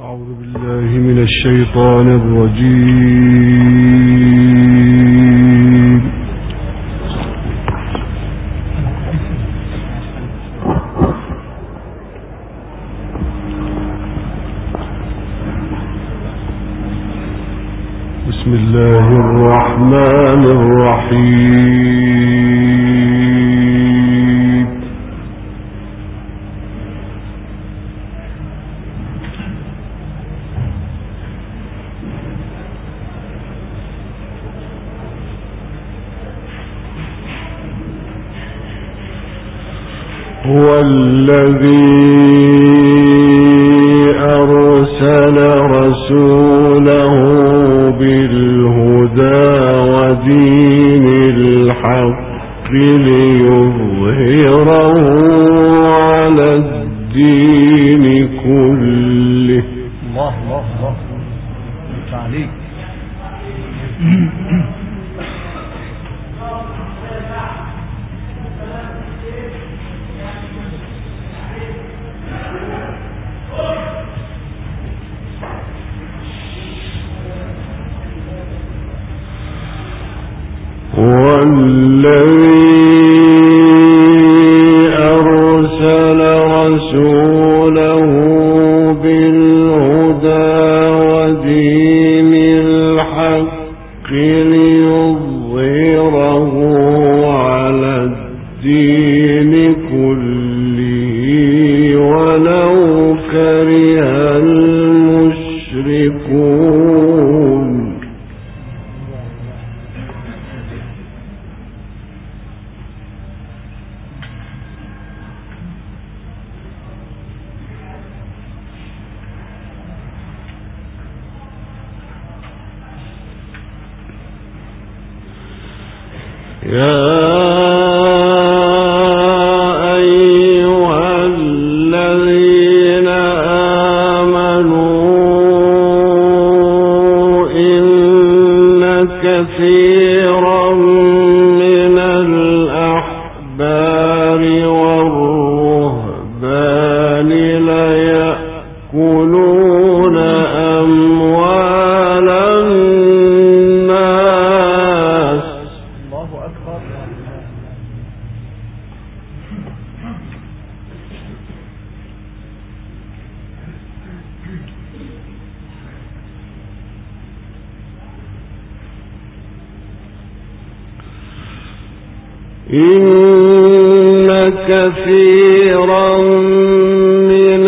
أعوذ بالله من الشيطان الرجيم. بسم الله الرحمن الرحيم. هو الذي أرسل رسوله بالهدى ودين الحق ليظهره على الدين كله. الله الله الله عليك. والذي أرسل رسوله بالهدى ودين الحق ليظهره على الدين كله ولو كره المشركون. يا أيها الذين آمنوا إن كثيرا من الأحبار والرهبان ليأكلون أموال الناس. الله أكبر. إن كثيرا من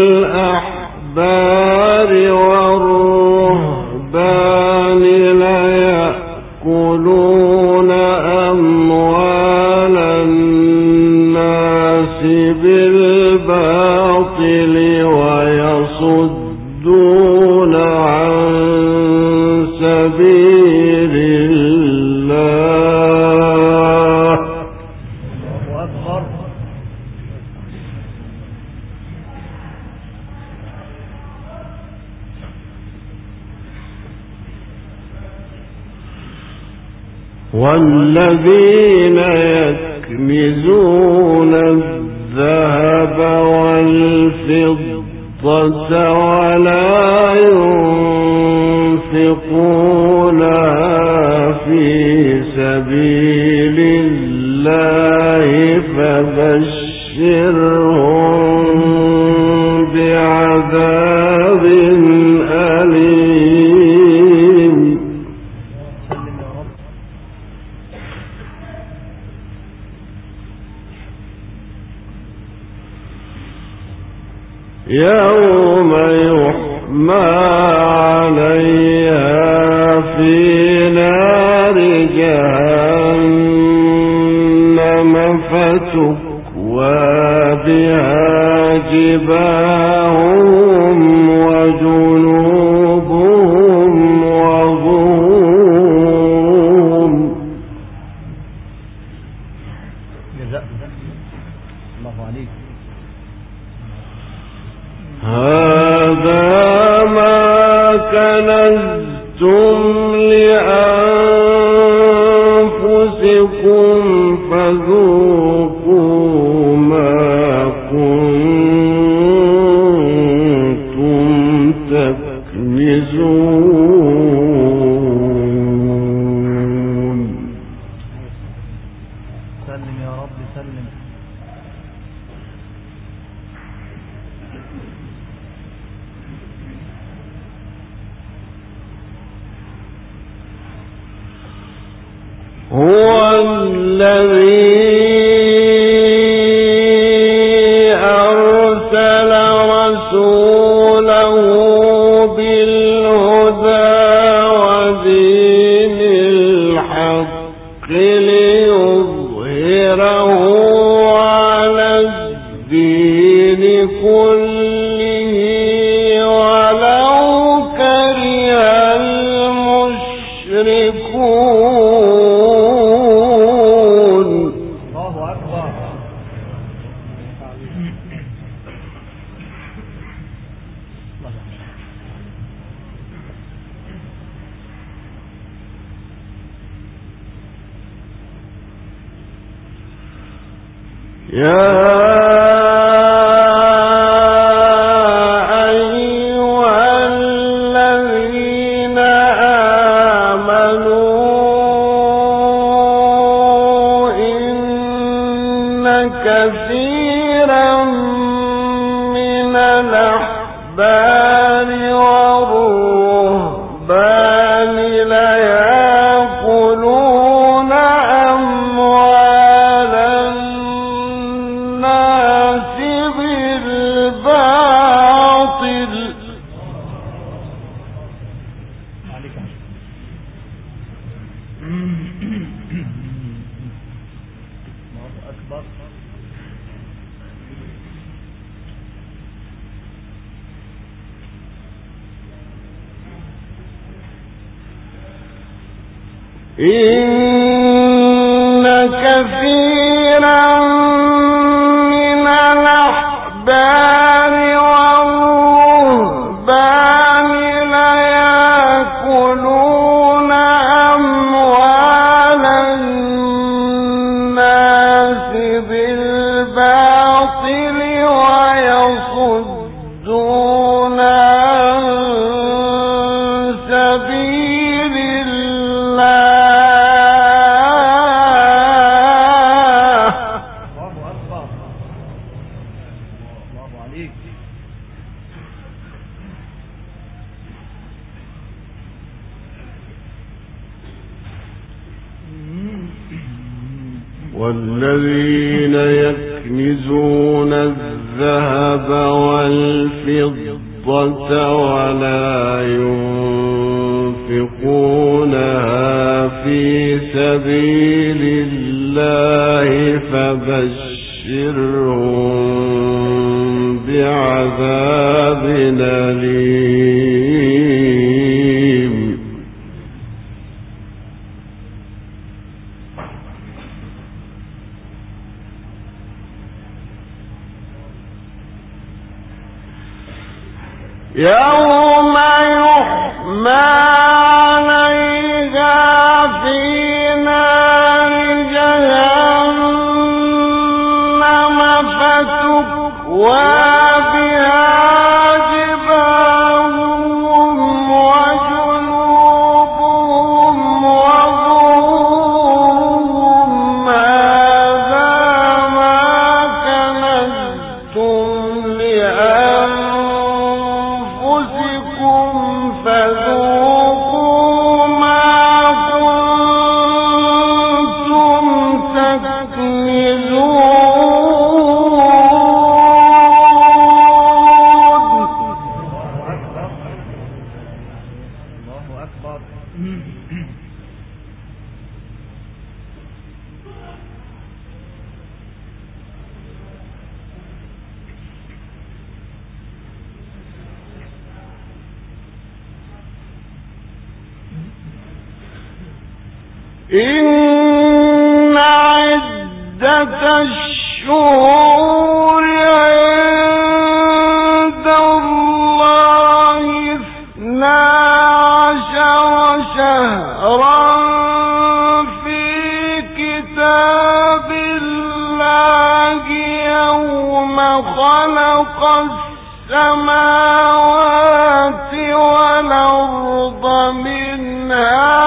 الأحبار والرهبان ليأكلون أموال الناس بالباطل ويصدون عن سبيل الله. الله أكبر. والذين يكنزون الذهب والفضة ولا ينفقونها في سبيل الله فبشرهم بعذاب أليم. يوم يحمى عليها في نار جهنم فتكوى بها جباههم وجنوبهم وظهورهم. جزاء الله عليك. هذا ما كنزتم لأنفسكم فذوقوا ما كنتم كله ولو كره المشركون. الله أكبر. يا كثيرا من الأحبار والرهبان ليأكلون أموال الناس بالباطل. الله أكبر. إن كثيرا من الأحبار والرهبان ليأكلون أموال الناس بالباطل ويصدون عن سبيل الله. والذين يكنزون الذهب والفضة ولا ينفقونها في سبيل الله فبشرهم بعذاب أليم. يوم يحمى عليها في نار جهنم فتكوى بها جباههم وجنوبهم وظهورهم هذا ما كنزتم لأنفسكم فذوقوا ما كنتم تكنزون. الله أكبر. إن عدة الشهور عند الله 12 شهرا في كتاب الله يوم خلق السماوات والأرض منها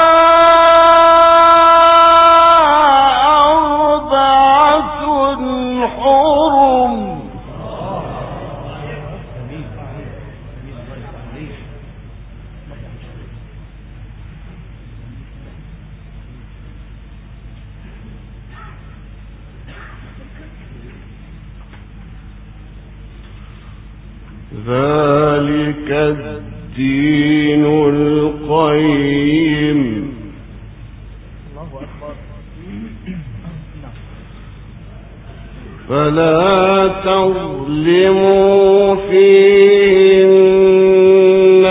ذلك الدين القيم. الله أكبر. فلا تظلموا فيهن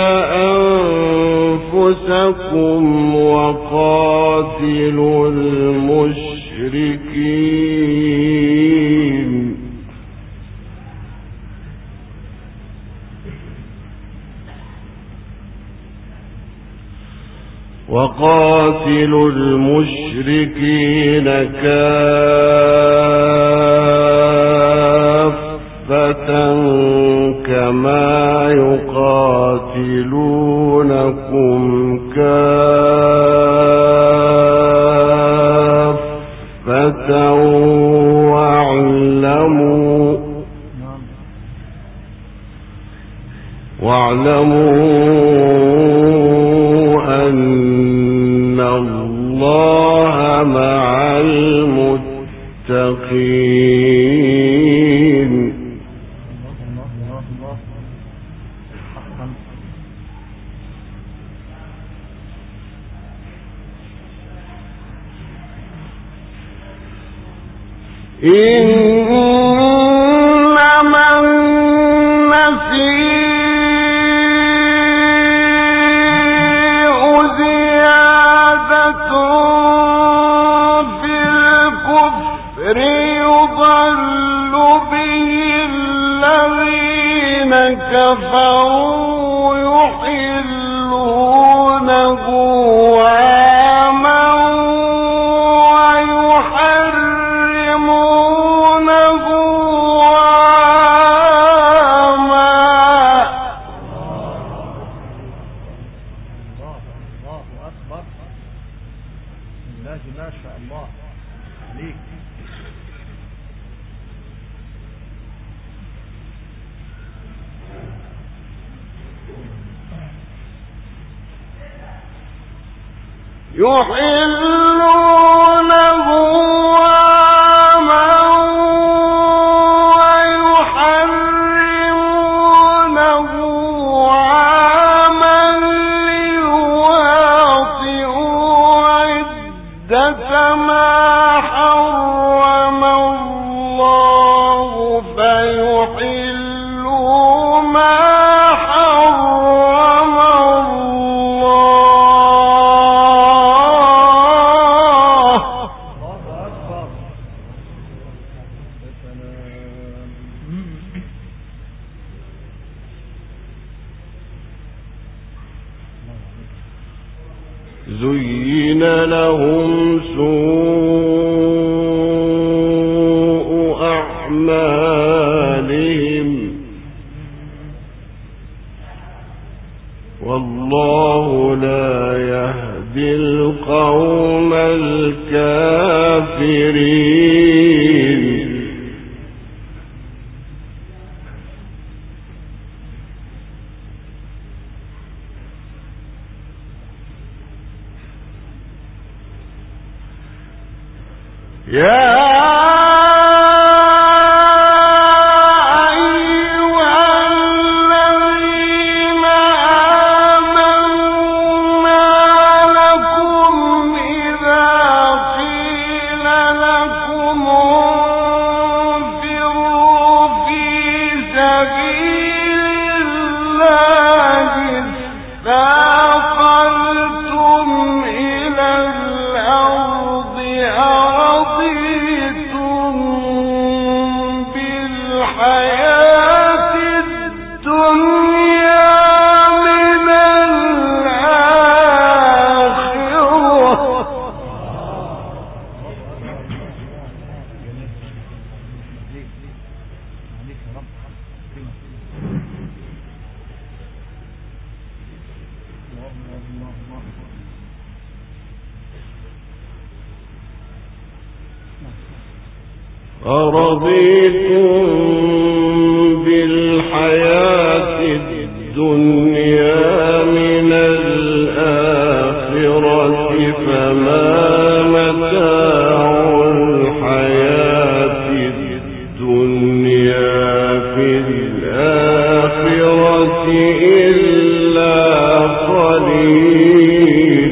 أنفسكم وقاتلوا المشركين كافة كما يقاتلونكم كافة واعلموا أن الله مع المتقين. إنما النسيء زيادة في الكفر يضل به الذين كفروا يحلونه ما شاء الله عليك. يحلونه عاما ويحرمونه عاما ليواطئوا عدة ما حرم الله فيحلوا ما حرم زين لهم سوء أعمالهم والله لا يهدي القوم الكافرين. يا أرضيتم بالحياة الدنيا من الآخرة فما متاع الحياة الدنيا في الآخرة إلا قليل.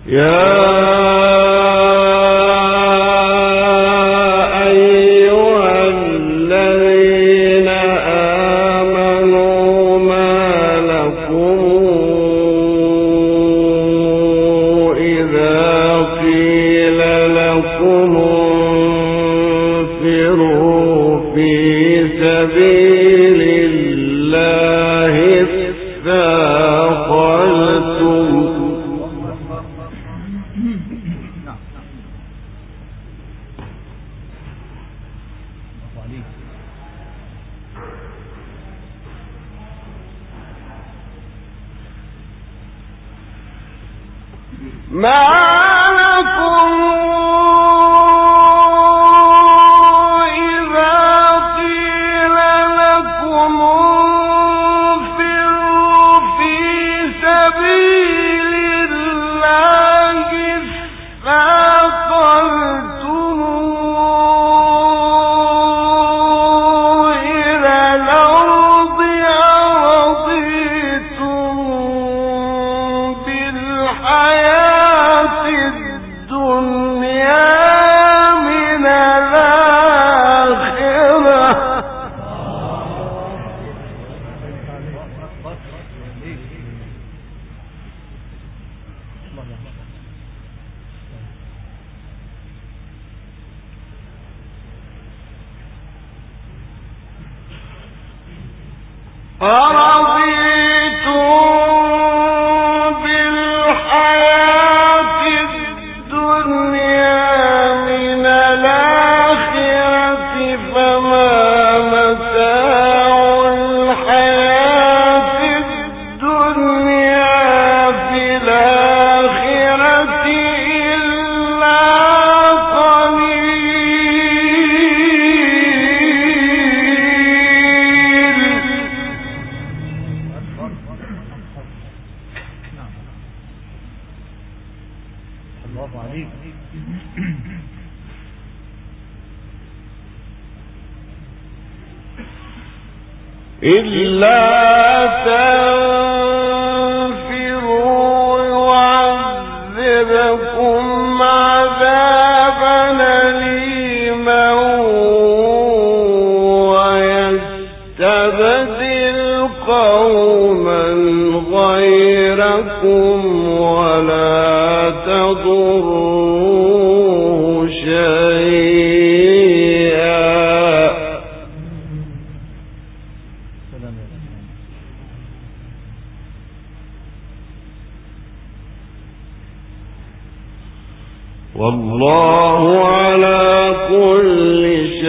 والله على كل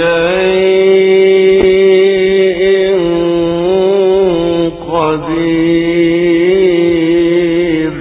شيء قدير.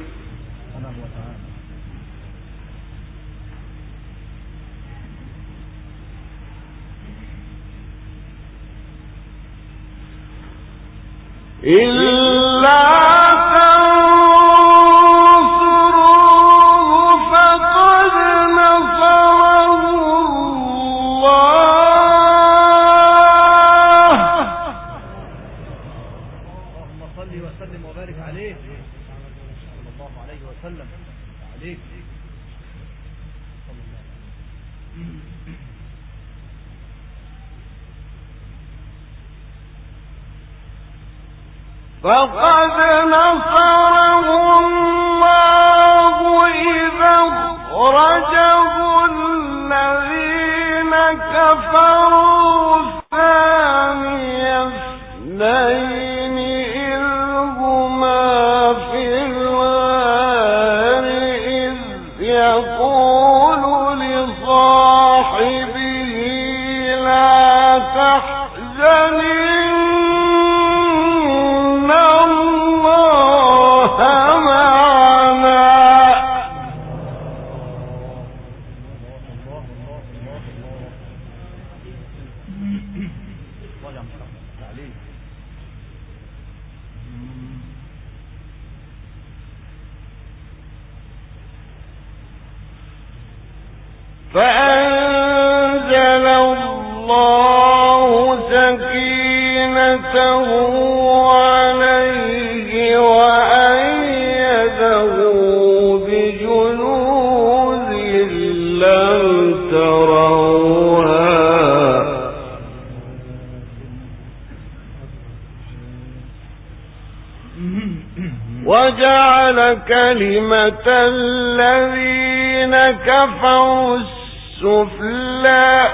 فقد نصره الله إذا أخرجه الذين كفروا ثاني اثنين إذ هما في الغار إذ يقول لصاحبه لا تحزن فأنزل الله سكينته عليه وأيده بجند وجعل كلمة الذين كفروا السفلى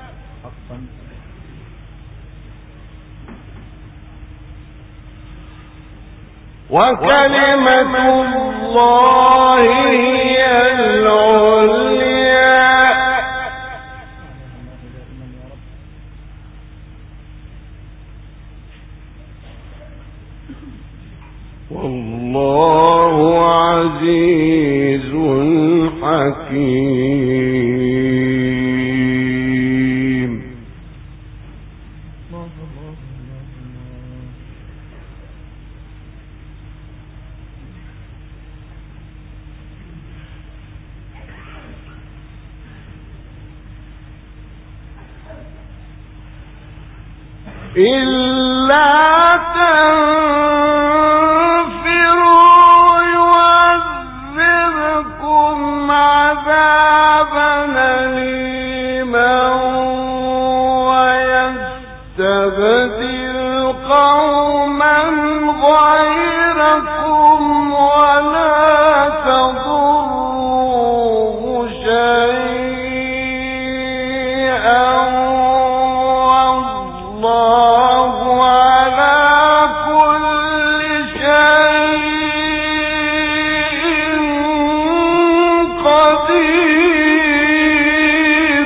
وكلمة الله هي العليا والله عزيز حكيم. إلا تنفروا يعذبكم عذابا أليما ويستبدل قوما غيركم ولا تضروه شيئا والله على كل شيء قدير.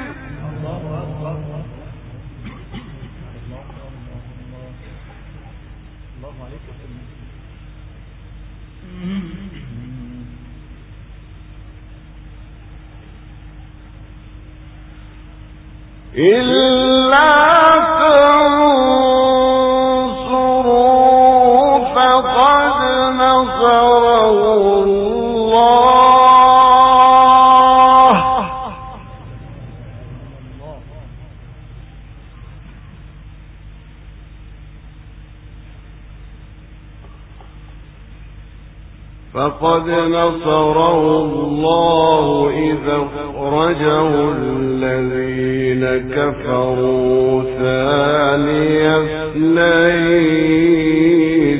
إلا تنصروا فقد نصره الله إذا أخرجه الذين كفروا ثاني اثنين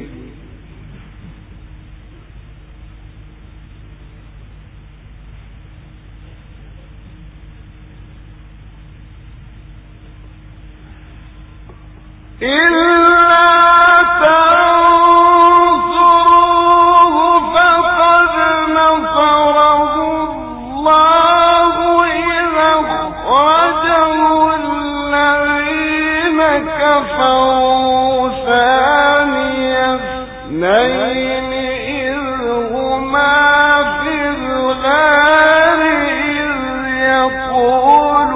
كفروا ثاني اثنين إذ هما في الغار إذ يقول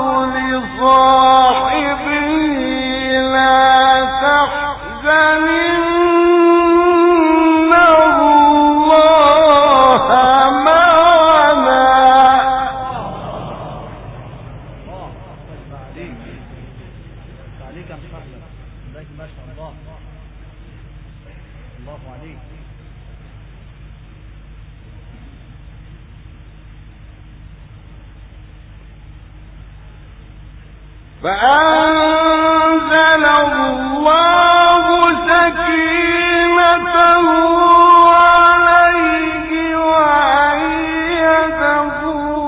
لصاحبه لا تحزن إن الله معنا. عليك يا محمد، عليك ما شاء الله، الله عليك. فأنزل الله سكينته عليه وأيده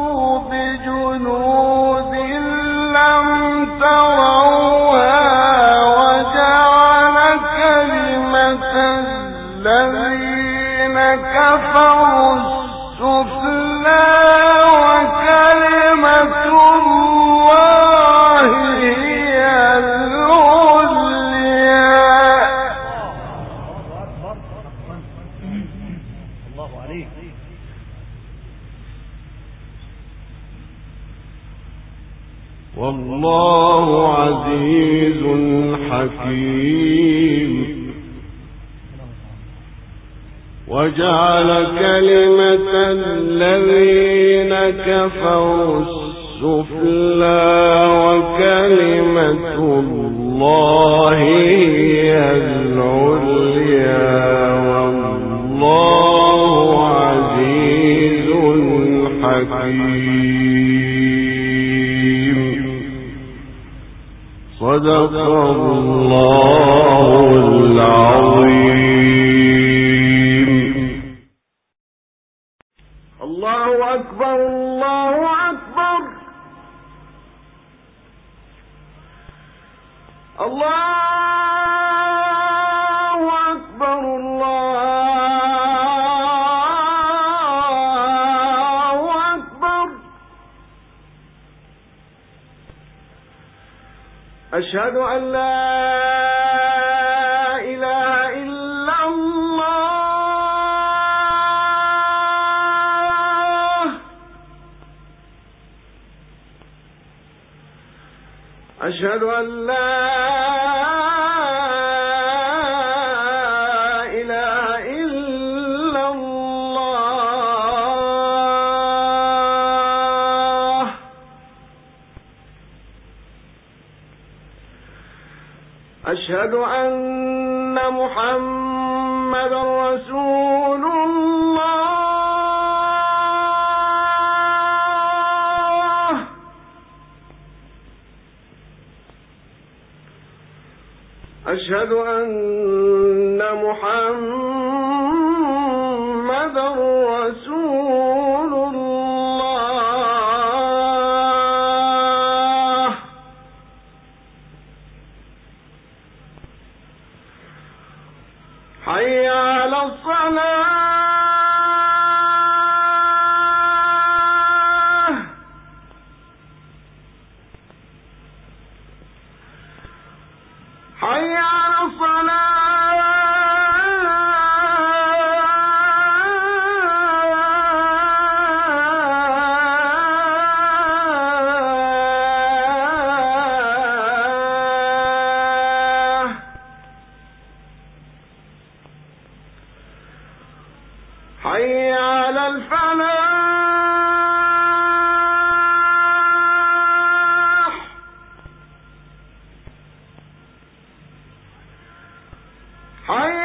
بجنود لم تروها وجعل كلمة الذين كفروا السفلى وكلمة الله هي العليا. الله عليك. والله عزيز حكيم. وجعل كلمة الذين كفروا السفلى وكلمة الله هي العليا والله عزيز حكيم. صدق الله العظيم. الله أكبر الله أكبر أشهد أن لا إله إلا الله أشهد أن لا إله إلا الله أشهد أن محمدا رسول الله أشهد أن محمدا رسول الله حي على الصلاة حي على الصلاة حي على الفلاح حي